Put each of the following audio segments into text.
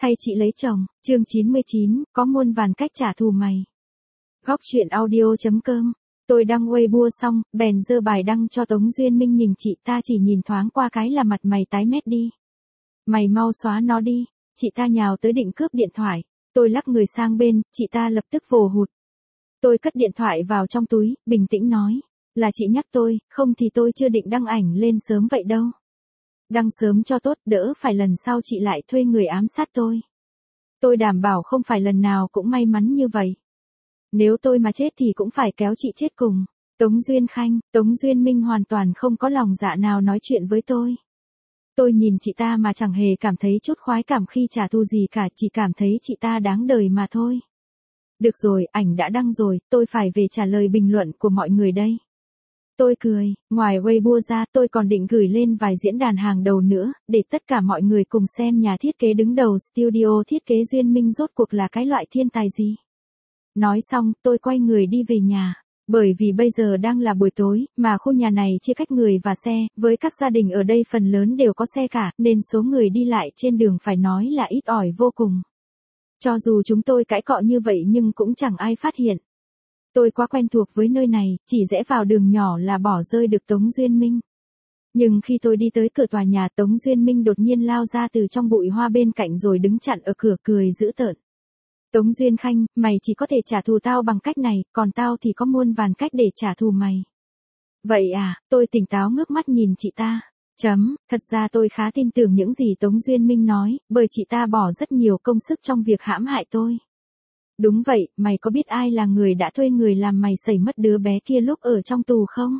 Thay chị lấy chồng, chương 99, có muôn vàn cách trả thù mày. Góc truyện audio.com. Tôi đăng Weibo xong, bèn giơ bài đăng cho Tống Duyên Minh nhìn chị ta chỉ nhìn thoáng qua cái là mặt mày tái mét đi. Mày mau xóa nó đi, chị ta nhào tới định cướp điện thoại. Tôi lắc người sang bên, chị ta lập tức vồ hụt. Tôi cất điện thoại vào trong túi, bình tĩnh nói. Là chị nhắc tôi, không thì tôi chưa định đăng ảnh lên sớm vậy đâu. Đăng sớm cho tốt, đỡ phải lần sau chị lại thuê người ám sát tôi. Tôi đảm bảo không phải lần nào cũng may mắn như vậy. Nếu tôi mà chết thì cũng phải kéo chị chết cùng. Tống Duyên Khanh, Tống Duyên Minh hoàn toàn không có lòng dạ nào nói chuyện với tôi. Tôi nhìn chị ta mà chẳng hề cảm thấy chút khoái cảm khi trả thù gì cả, chỉ cảm thấy chị ta đáng đời mà thôi. Được rồi, ảnh đã đăng rồi, tôi phải về trả lời bình luận của mọi người đây. Tôi cười, ngoài Weibo ra tôi còn định gửi lên vài diễn đàn hàng đầu nữa, để tất cả mọi người cùng xem nhà thiết kế đứng đầu studio thiết kế Duyên Minh rốt cuộc là cái loại thiên tài gì. Nói xong, tôi quay người đi về nhà. Bởi vì bây giờ đang là buổi tối, mà khu nhà này chia cách người và xe, với các gia đình ở đây phần lớn đều có xe cả, nên số người đi lại trên đường phải nói là ít ỏi vô cùng. Cho dù chúng tôi cãi cọ như vậy nhưng cũng chẳng ai phát hiện. Tôi quá quen thuộc với nơi này, chỉ rẽ vào đường nhỏ là bỏ rơi được Tống Duyên Minh. Nhưng khi tôi đi tới cửa tòa nhà, Tống Duyên Minh đột nhiên lao ra từ trong bụi hoa bên cạnh rồi đứng chặn ở cửa cười dữ tợn. Tống Duyên Khanh, mày chỉ có thể trả thù tao bằng cách này, còn tao thì có muôn vàn cách để trả thù mày. Vậy à, tôi tỉnh táo ngước mắt nhìn chị ta. Thật ra tôi khá tin tưởng những gì Tống Duyên Minh nói, bởi chị ta bỏ rất nhiều công sức trong việc hãm hại tôi. Đúng vậy, mày có biết ai là người đã thuê người làm mày sẩy mất đứa bé kia lúc ở trong tù không?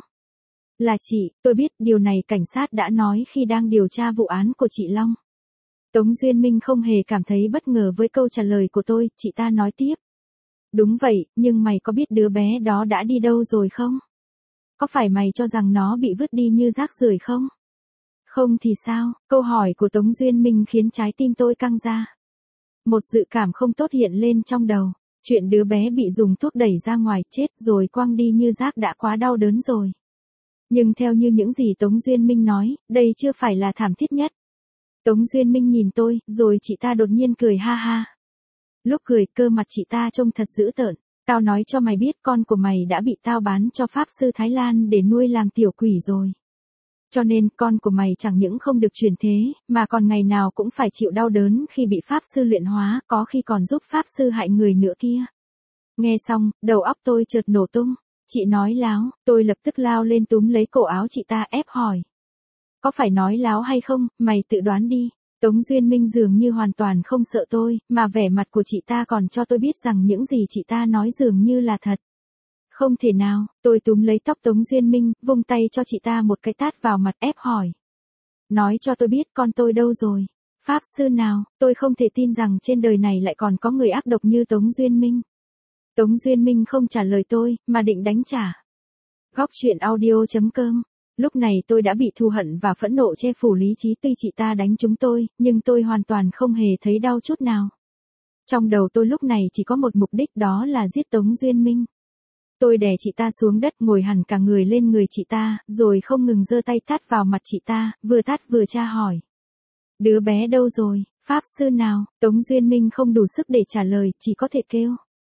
Là chị, tôi biết, điều này cảnh sát đã nói khi đang điều tra vụ án của chị Long. Tống Duyên Minh không hề cảm thấy bất ngờ với câu trả lời của tôi, chị ta nói tiếp. Đúng vậy, nhưng mày có biết đứa bé đó đã đi đâu rồi không? Có phải mày cho rằng nó bị vứt đi như rác rưởi không? Không thì sao? Câu hỏi của Tống Duyên Minh khiến trái tim tôi căng ra. Một dự cảm không tốt hiện lên trong đầu. Chuyện đứa bé bị dùng thuốc đẩy ra ngoài chết rồi quăng đi như rác đã quá đau đớn rồi. Nhưng theo như những gì Tống Duyên Minh nói, đây chưa phải là thảm thiết nhất. Tống Duyên Minh nhìn tôi, rồi chị ta đột nhiên cười ha ha. Lúc cười, cơ mặt chị ta trông thật dữ tợn. Tao nói cho mày biết con của mày đã bị tao bán cho Pháp sư Thái Lan để nuôi làm tiểu quỷ rồi. Cho nên con của mày chẳng những không được chuyển thế, mà còn ngày nào cũng phải chịu đau đớn khi bị Pháp sư luyện hóa, có khi còn giúp Pháp sư hại người nữa kia. Nghe xong, đầu óc tôi chợt nổ tung. Chị nói láo, tôi lập tức lao lên túm lấy cổ áo chị ta ép hỏi. Có phải nói láo hay không, mày tự đoán đi. Tống Duyên Minh dường như hoàn toàn không sợ tôi, mà vẻ mặt của chị ta còn cho tôi biết rằng những gì chị ta nói dường như là thật. Không thể nào, tôi túm lấy tóc Tống Duyên Minh, vung tay cho chị ta một cái tát vào mặt ép hỏi. Nói cho tôi biết con tôi đâu rồi? Pháp sư nào? Tôi không thể tin rằng trên đời này lại còn có người ác độc như Tống Duyên Minh. Tống Duyên Minh không trả lời tôi, mà định đánh trả. Góc truyện audio.com. Lúc này tôi đã bị thù hận và phẫn nộ che phủ lý trí, tuy chị ta đánh chúng tôi, nhưng tôi hoàn toàn không hề thấy đau chút nào. Trong đầu tôi lúc này chỉ có một mục đích, đó là giết Tống Duyên Minh. Tôi đè chị ta xuống đất, ngồi hẳn cả người lên người chị ta, rồi không ngừng giơ tay tát vào mặt chị ta, vừa tát vừa tra hỏi. Đứa bé đâu rồi? Pháp sư nào? Tống Duyên Minh không đủ sức để trả lời, chỉ có thể kêu.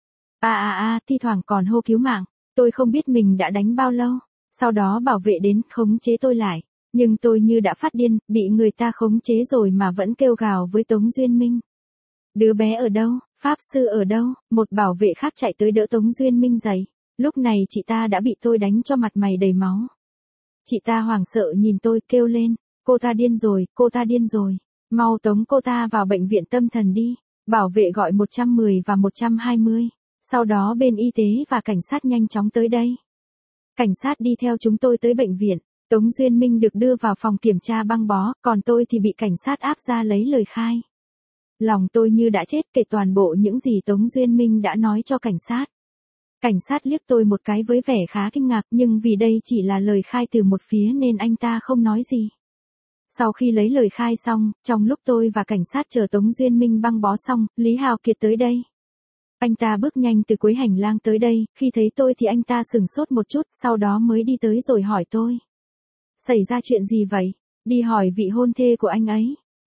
Thi thoảng còn hô cứu mạng. Tôi không biết mình đã đánh bao lâu. Sau đó bảo vệ đến khống chế tôi lại. Nhưng tôi như đã phát điên, bị người ta khống chế rồi mà vẫn kêu gào với Tống Duyên Minh. Đứa bé ở đâu? Pháp sư ở đâu? Một bảo vệ khác chạy tới đỡ Tống Duyên Minh dậy. Lúc này chị ta đã bị tôi đánh cho mặt mày đầy máu. Chị ta hoảng sợ nhìn tôi kêu lên. Cô ta điên rồi, cô ta điên rồi. Mau tống cô ta vào bệnh viện tâm thần đi. Bảo vệ gọi 110 và 120. Sau đó bên y tế và cảnh sát nhanh chóng tới đây. Cảnh sát đi theo chúng tôi tới bệnh viện. Tống Duyên Minh được đưa vào phòng kiểm tra băng bó, còn tôi thì bị cảnh sát áp ra lấy lời khai. Lòng tôi như đã chết kể toàn bộ những gì Tống Duyên Minh đã nói cho cảnh sát. Cảnh sát liếc tôi một cái với vẻ khá kinh ngạc, nhưng vì đây chỉ là lời khai từ một phía nên anh ta không nói gì. Sau khi lấy lời khai xong, trong lúc tôi và cảnh sát chờ Tống Duyên Minh băng bó xong, Lý Hào Kiệt tới đây. Anh ta bước nhanh từ cuối hành lang tới đây, khi thấy tôi thì anh ta sửng sốt một chút, sau đó mới đi tới rồi hỏi tôi. Xảy ra chuyện gì vậy? Đi hỏi vị hôn thê của anh ấy.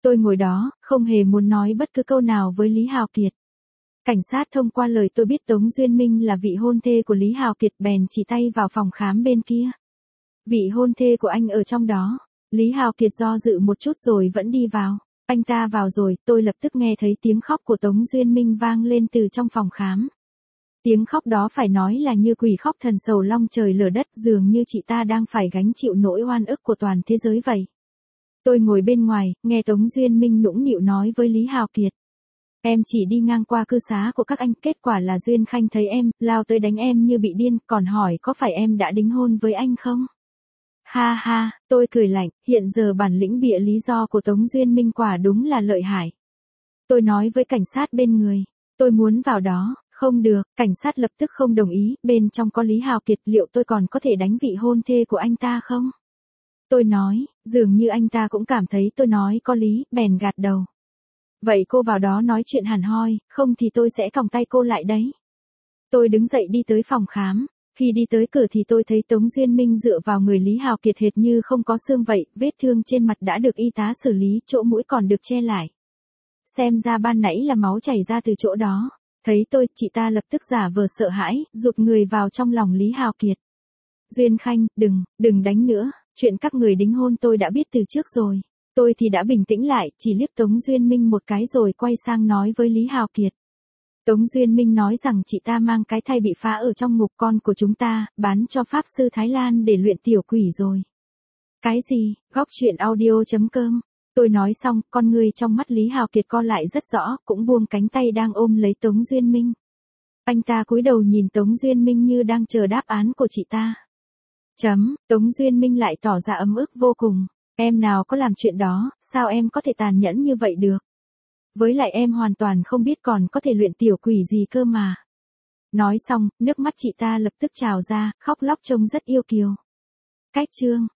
Tôi ngồi đó, không hề muốn nói bất cứ câu nào với Lý Hào Kiệt. Cảnh sát thông qua lời tôi biết Tống Duyên Minh là vị hôn thê của Lý Hào Kiệt bèn chỉ tay vào phòng khám bên kia. Vị hôn thê của anh ở trong đó. Lý Hào Kiệt do dự một chút rồi vẫn đi vào. Anh ta vào rồi, tôi lập tức nghe thấy tiếng khóc của Tống Duyên Minh vang lên từ trong phòng khám. Tiếng khóc đó phải nói là như quỷ khóc thần sầu long trời lở đất, dường như chị ta đang phải gánh chịu nỗi oan ức của toàn thế giới vậy. Tôi ngồi bên ngoài, nghe Tống Duyên Minh nũng nịu nói với Lý Hào Kiệt. Em chỉ đi ngang qua cư xá của các anh, kết quả là Duyên Khanh thấy em, lao tới đánh em như bị điên, còn hỏi có phải em đã đính hôn với anh không? Ha ha, tôi cười lạnh, hiện giờ bản lĩnh bịa lý do của Tống Duyên Minh quả đúng là lợi hại. Tôi nói với cảnh sát bên người, tôi muốn vào đó. Không được, cảnh sát lập tức không đồng ý, bên trong có Lý Hào Kiệt, liệu tôi còn có thể đánh vị hôn thê của anh ta không? Tôi nói, dường như anh ta cũng cảm thấy tôi nói có lý, bèn gạt đầu. Vậy cô vào đó nói chuyện hẳn hoi, không thì tôi sẽ còng tay cô lại đấy. Tôi đứng dậy đi tới phòng khám. Khi đi tới cửa thì tôi thấy Tống Duyên Minh dựa vào người Lý Hào Kiệt hệt như không có xương vậy, vết thương trên mặt đã được y tá xử lý, chỗ mũi còn được che lại. Xem ra ban nãy là máu chảy ra từ chỗ đó. Thấy tôi, chị ta lập tức giả vờ sợ hãi, rụt người vào trong lòng Lý Hào Kiệt. Duyên Khanh, đừng đánh nữa, chuyện các người đính hôn tôi đã biết từ trước rồi. Tôi thì đã bình tĩnh lại, chỉ liếc Tống Duyên Minh một cái rồi quay sang nói với Lý Hào Kiệt. Tống Duyên Minh nói rằng chị ta mang cái thai bị phá ở trong ngục con của chúng ta, bán cho Pháp sư Thái Lan để luyện tiểu quỷ rồi. Cái gì? Góc truyện audio.com. Tôi nói xong, con người trong mắt Lý Hào Kiệt co lại rất rõ, cũng buông cánh tay đang ôm lấy Tống Duyên Minh. Anh ta cúi đầu nhìn Tống Duyên Minh như đang chờ đáp án của chị ta. Tống Duyên Minh lại tỏ ra ấm ức vô cùng. Em nào có làm chuyện đó, sao em có thể tàn nhẫn như vậy được? Với lại em hoàn toàn không biết còn có thể luyện tiểu quỷ gì cơ mà. Nói xong, nước mắt chị ta lập tức trào ra, khóc lóc trông rất yêu kiều. Cách chương